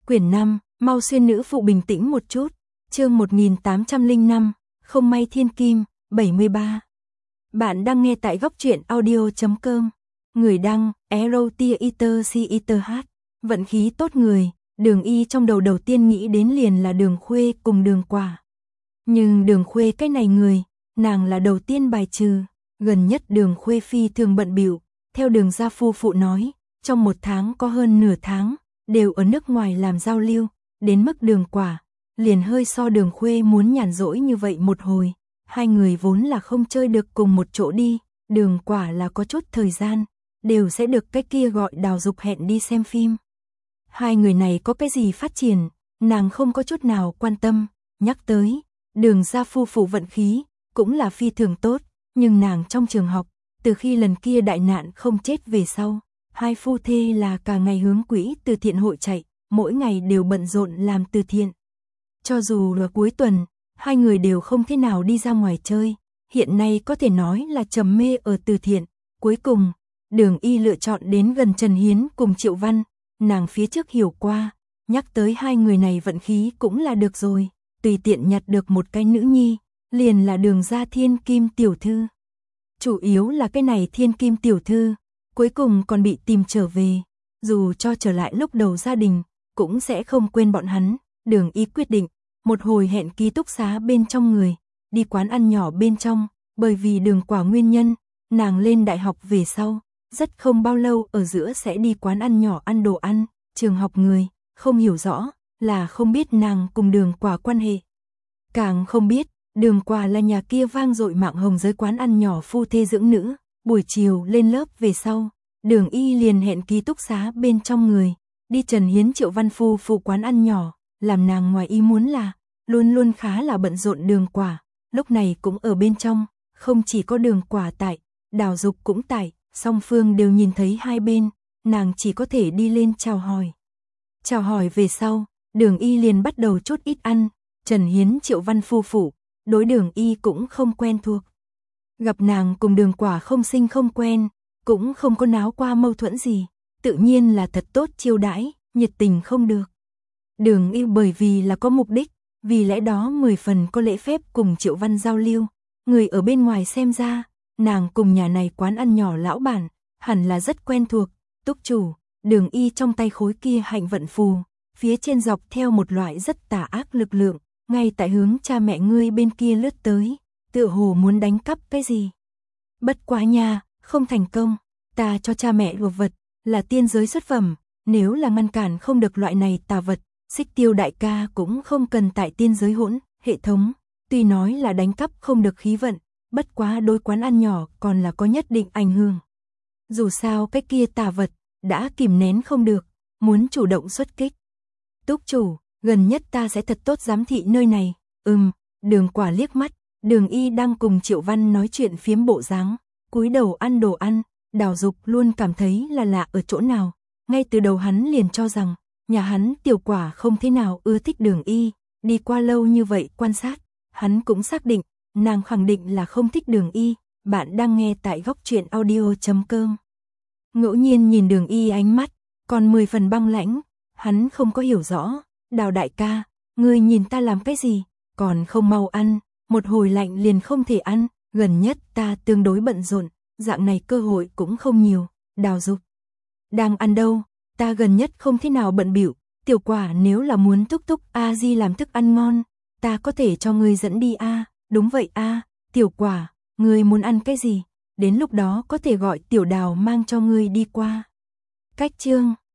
Quyển 5, mau xuyên nữ phụ bình tĩnh một chút. Chương 1805, không may thiên kim, 73. Bạn đang nghe tại góc truyện audio.com. Người đăng, Erotiater. Vận khí tốt người, Đường Y trong đầu tiên nghĩ đến liền là Đường Khuê cùng Đường Quả. Nhưng Đường Khuê cái này người, nàng là đầu tiên bài trừ. Gần nhất Đường Khuê phi thường bận bịu, theo Đường gia phu phụ nói, trong một tháng có hơn nửa tháng, đều ở nước ngoài làm giao lưu, đến mức Đường Quả liền hơi so Đường Khuê muốn nhàn rỗi như vậy một hồi. Hai người vốn là không chơi được cùng một chỗ đi, Đường Quả là có chút thời gian, đều sẽ được cái kia gọi Đào Dục hẹn đi xem phim. Hai người này có cái gì phát triển, nàng không có chút nào quan tâm, nhắc tới, Đường gia phu phụ vận khí, cũng là phi thường tốt, nhưng nàng trong trường học, từ khi lần kia đại nạn không chết về sau, hai phu thê là cả ngày hướng quỹ từ thiện hội chạy, mỗi ngày đều bận rộn làm từ thiện. Cho dù là cuối tuần, hai người đều không thế nào đi ra ngoài chơi, hiện nay có thể nói là trầm mê ở từ thiện. Cuối cùng, Đường Y lựa chọn đến gần Trần Hiến cùng Triệu Văn, nàng phía trước hiểu qua, nhắc tới hai người này vận khí cũng là được rồi, tùy tiện nhặt được một cái nữ nhi, liền là Đường gia thiên kim tiểu thư. Chủ yếu là cái này thiên kim tiểu thư, cuối cùng còn bị tìm trở về, dù cho trở lại lúc đầu gia đình, cũng sẽ không quên bọn hắn. Đường Y quyết định, một hồi hẹn ký túc xá bên trong người, đi quán ăn nhỏ bên trong, bởi vì Đường Quả nguyên nhân, nàng lên đại học về sau, rất không bao lâu ở giữa sẽ đi quán ăn nhỏ ăn đồ ăn, trường học người, không hiểu rõ, là không biết nàng cùng Đường Quả quan hệ. Càng không biết, Đường Quả là nhà kia vang dội mạng hồng giới quán ăn nhỏ phu thê dưỡng nữ, buổi chiều lên lớp về sau, Đường Y liền hẹn ký túc xá bên trong người, đi Trần Hiến Triệu Văn phu phụ quán ăn nhỏ, làm nàng ngoài ý muốn là, luôn luôn khá là bận rộn Đường Quả, lúc này cũng ở bên trong, không chỉ có Đường Quả tại, Đào Dục cũng tại, song phương đều nhìn thấy hai bên, nàng chỉ có thể đi lên chào hỏi. Chào hỏi về sau, Đường Y liền bắt đầu chút ít ăn, Trần Hiến Triệu Văn phu phụ, đối Đường Y cũng không quen thuộc. Gặp nàng cùng Đường Quả không sinh không quen, cũng không có náo qua mâu thuẫn gì, tự nhiên là thật tốt chiêu đãi, nhiệt tình không được. Đường Y bởi vì là có mục đích, vì lẽ đó 10 phần có lễ phép cùng Triệu Văn giao lưu, người ở bên ngoài xem ra, nàng cùng nhà này quán ăn nhỏ lão bản, hẳn là rất quen thuộc. Túc chủ, Đường Y trong tay khối kia hạnh vận phù, phía trên dọc theo một loại rất tà ác lực lượng, ngay tại hướng cha mẹ ngươi bên kia lướt tới, tựa hồ muốn đánh cắp cái gì. Bất quá nha, không thành công, ta cho cha mẹ đồ vật, là tiên giới xuất phẩm, nếu là ngăn cản không được loại này tà vật, Xích Tiêu đại ca cũng không cần tại tiên giới hỗn hệ thống, tuy nói là đánh cắp không được khí vận, bất quá đối quán ăn nhỏ còn là có nhất định ảnh hưởng. Dù sao cái kia tà vật, đã kìm nén không được, muốn chủ động xuất kích. Túc chủ, gần nhất ta sẽ thật tốt giám thị nơi này. Đường Quả liếc mắt, Đường Y đang cùng Triệu Văn nói chuyện phiếm bộ dáng, cúi đầu ăn đồ ăn, Đào Dục luôn cảm thấy là lạ ở chỗ nào, ngay từ đầu hắn liền cho rằng, nhà hắn Tiểu Quả không thế nào ưa thích Đường Y, đi qua lâu như vậy quan sát, hắn cũng xác định, nàng khẳng định là không thích Đường Y. Bạn đang nghe tại góc truyện audio.com. Ngẫu nhiên nhìn Đường Y ánh mắt, còn 10 phần băng lãnh, hắn không có hiểu rõ, Đào đại ca, ngươi nhìn ta làm cái gì, còn không mau ăn, một hồi lạnh liền không thể ăn, gần nhất ta tương đối bận rộn, dạng này cơ hội cũng không nhiều. Đào Dục, đang ăn đâu, ta gần nhất không thế nào bận bịu, Tiểu Quả nếu là muốn thúc thúc a di làm thức ăn ngon, ta có thể cho ngươi dẫn đi a. Đúng vậy a, Tiểu Quả, ngươi muốn ăn cái gì, đến lúc đó có thể gọi Tiểu Đào mang cho ngươi đi qua. Cách chương